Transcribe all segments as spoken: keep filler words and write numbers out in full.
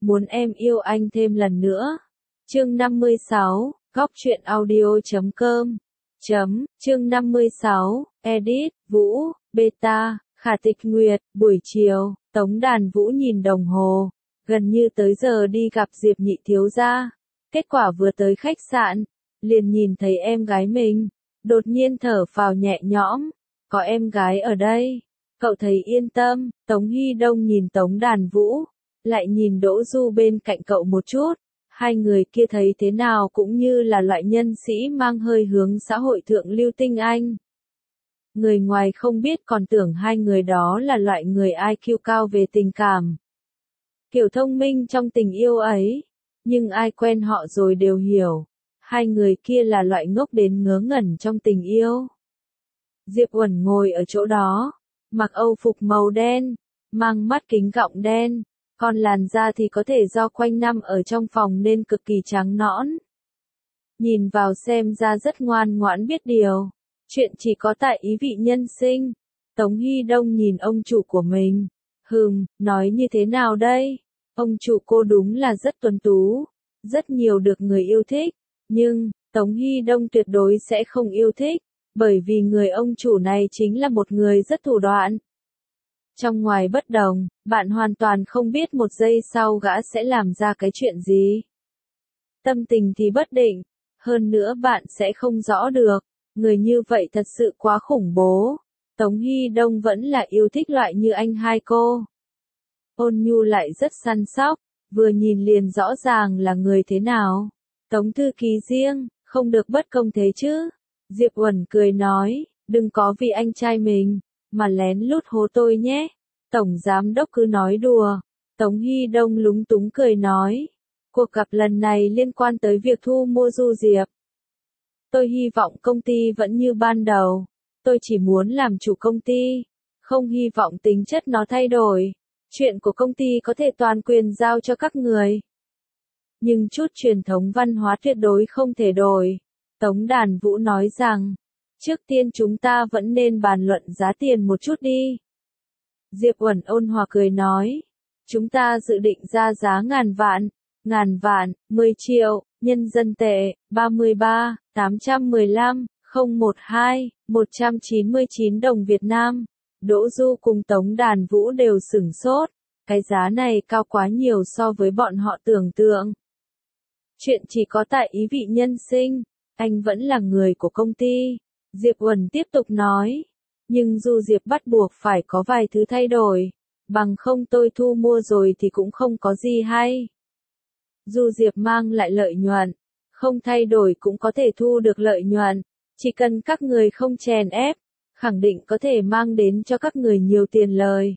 muốn em yêu anh thêm lần nữa. Chương năm mươi sáu, góc truyện audio chấm com. Chấm, chương năm mươi sáu, edit, Vũ, beta, Khả Tịch Nguyệt, buổi chiều, Tống Đàn Vũ nhìn đồng hồ, gần như tới giờ đi gặp Diệp Nhị thiếu gia. Kết quả vừa tới khách sạn, liền nhìn thấy em gái mình, đột nhiên thở phào nhẹ nhõm, có em gái ở đây, cậu thấy yên tâm. Tống Hy Đông nhìn Tống Đàn Vũ, lại nhìn Đỗ Du bên cạnh cậu một chút, hai người kia thấy thế nào cũng như là loại nhân sĩ mang hơi hướng xã hội thượng lưu tinh anh. Người ngoài không biết còn tưởng hai người đó là loại người i kiu cao về tình cảm. Kiểu thông minh trong tình yêu ấy, nhưng ai quen họ rồi đều hiểu, hai người kia là loại ngốc đến ngớ ngẩn trong tình yêu. Diệp Uẩn ngồi ở chỗ đó, mặc âu phục màu đen, mang mắt kính gọng đen, còn làn da thì có thể do quanh năm ở trong phòng nên cực kỳ trắng nõn. Nhìn vào xem ra rất ngoan ngoãn biết điều, chuyện chỉ có tại ý vị nhân sinh. Tống Hy Đông nhìn ông chủ của mình, hừm, nói như thế nào đây? Ông chủ cô đúng là rất tuấn tú, rất nhiều được người yêu thích, nhưng, Tống Hy Đông tuyệt đối sẽ không yêu thích, bởi vì người ông chủ này chính là một người rất thủ đoạn. Trong ngoài bất đồng, bạn hoàn toàn không biết một giây sau gã sẽ làm ra cái chuyện gì. Tâm tình thì bất định, hơn nữa bạn sẽ không rõ được, người như vậy thật sự quá khủng bố. Tống Hy Đông vẫn là yêu thích loại như anh hai cô. Ôn nhu lại rất săn sóc, vừa nhìn liền rõ ràng là người thế nào. Tống thư ký riêng, không được bất công thế chứ. Diệp Uẩn cười nói, đừng có vì anh trai mình, mà lén lút hố tôi nhé. Tổng giám đốc cứ nói đùa. Tống Hy Đông lúng túng cười nói, cuộc gặp lần này liên quan tới việc thu mua Du Diệp. Tôi hy vọng công ty vẫn như ban đầu. Tôi chỉ muốn làm chủ công ty, không hy vọng tính chất nó thay đổi. Chuyện của công ty có thể toàn quyền giao cho các người. Nhưng chút truyền thống văn hóa tuyệt đối không thể đổi. Tống Đàn Vũ nói rằng, trước tiên chúng ta vẫn nên bàn luận giá tiền một chút đi. Diệp Uẩn ôn hòa cười nói, chúng ta dự định ra giá ngàn vạn, ngàn vạn, mười triệu, nhân dân tệ, ba mươi ba, tám trăm mười lăm, không một hai, một trăm chín mươi chín đồng Việt Nam. Đỗ Du cùng Tống Đàn Vũ đều sửng sốt, cái giá này cao quá nhiều so với bọn họ tưởng tượng. Chuyện chỉ có tại ý vị nhân sinh, anh vẫn là người của công ty. Diệp Uẩn tiếp tục nói, nhưng Du Diệp bắt buộc phải có vài thứ thay đổi, bằng không tôi thu mua rồi thì cũng không có gì hay. Du Diệp mang lại lợi nhuận, không thay đổi cũng có thể thu được lợi nhuận, chỉ cần các người không chèn ép, khẳng định có thể mang đến cho các người nhiều tiền lời.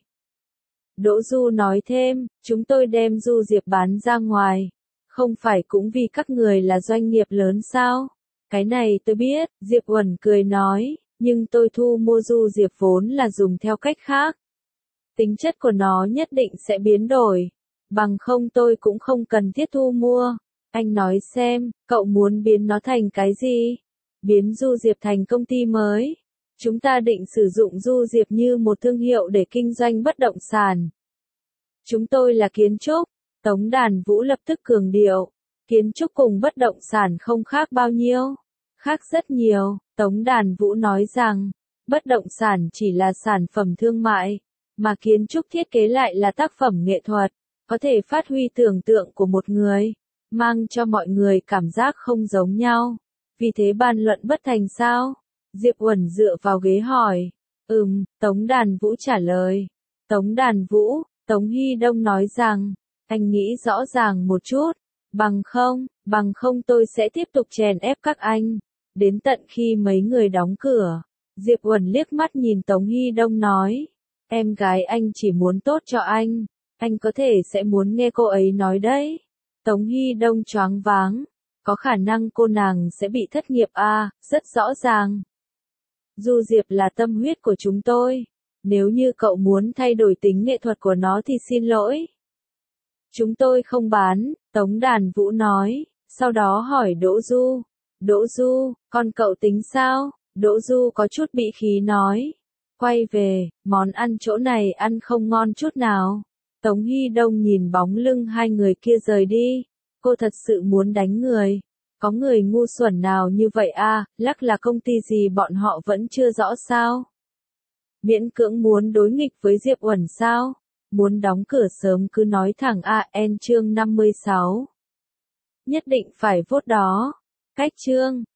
Đỗ Du nói thêm, chúng tôi đem Du Diệp bán ra ngoài, không phải cũng vì các người là doanh nghiệp lớn sao? Cái này tôi biết, Diệp Uẩn cười nói, nhưng tôi thu mua Du Diệp vốn là dùng theo cách khác. Tính chất của nó nhất định sẽ biến đổi, bằng không tôi cũng không cần thiết thu mua. Anh nói xem, cậu muốn biến nó thành cái gì? Biến Du Diệp thành công ty mới. Chúng ta định sử dụng Du Diệp như một thương hiệu để kinh doanh bất động sản. Chúng tôi là kiến trúc. Tống Đàn Vũ lập tức cường điệu. Kiến trúc cùng bất động sản không khác bao nhiêu. Khác rất nhiều. Tống Đàn Vũ nói rằng, bất động sản chỉ là sản phẩm thương mại, mà kiến trúc thiết kế lại là tác phẩm nghệ thuật, có thể phát huy tưởng tượng của một người, mang cho mọi người cảm giác không giống nhau. Vì thế bàn luận bất thành sao? Diệp Uẩn dựa vào ghế hỏi. Ừm, Tống Đàn Vũ trả lời. Tống Đàn Vũ, Tống Hy Đông nói rằng, anh nghĩ rõ ràng một chút, bằng không, bằng không tôi sẽ tiếp tục chèn ép các anh, đến tận khi mấy người đóng cửa. Diệp Uẩn liếc mắt nhìn Tống Hy Đông nói, em gái anh chỉ muốn tốt cho anh, anh có thể sẽ muốn nghe cô ấy nói đấy. Tống Hy Đông choáng váng, có khả năng cô nàng sẽ bị thất nghiệp à, rất rõ ràng. Du Diệp là tâm huyết của chúng tôi, nếu như cậu muốn thay đổi tính nghệ thuật của nó thì xin lỗi. Chúng tôi không bán, Tống Đàn Vũ nói, sau đó hỏi Đỗ Du. Đỗ Du, con cậu tính sao? Đỗ Du có chút bị khí nói. Quay về, món ăn chỗ này ăn không ngon chút nào. Tống Hy Đông nhìn bóng lưng hai người kia rời đi. Cô thật sự muốn đánh người. Có người ngu xuẩn nào như vậy à, lắc là công ty gì bọn họ vẫn chưa rõ sao? Miễn cưỡng muốn đối nghịch với Diệp Uẩn sao? Muốn đóng cửa sớm cứ nói thẳng a en chương năm mươi sáu. Nhất định phải vote đó. Cách chương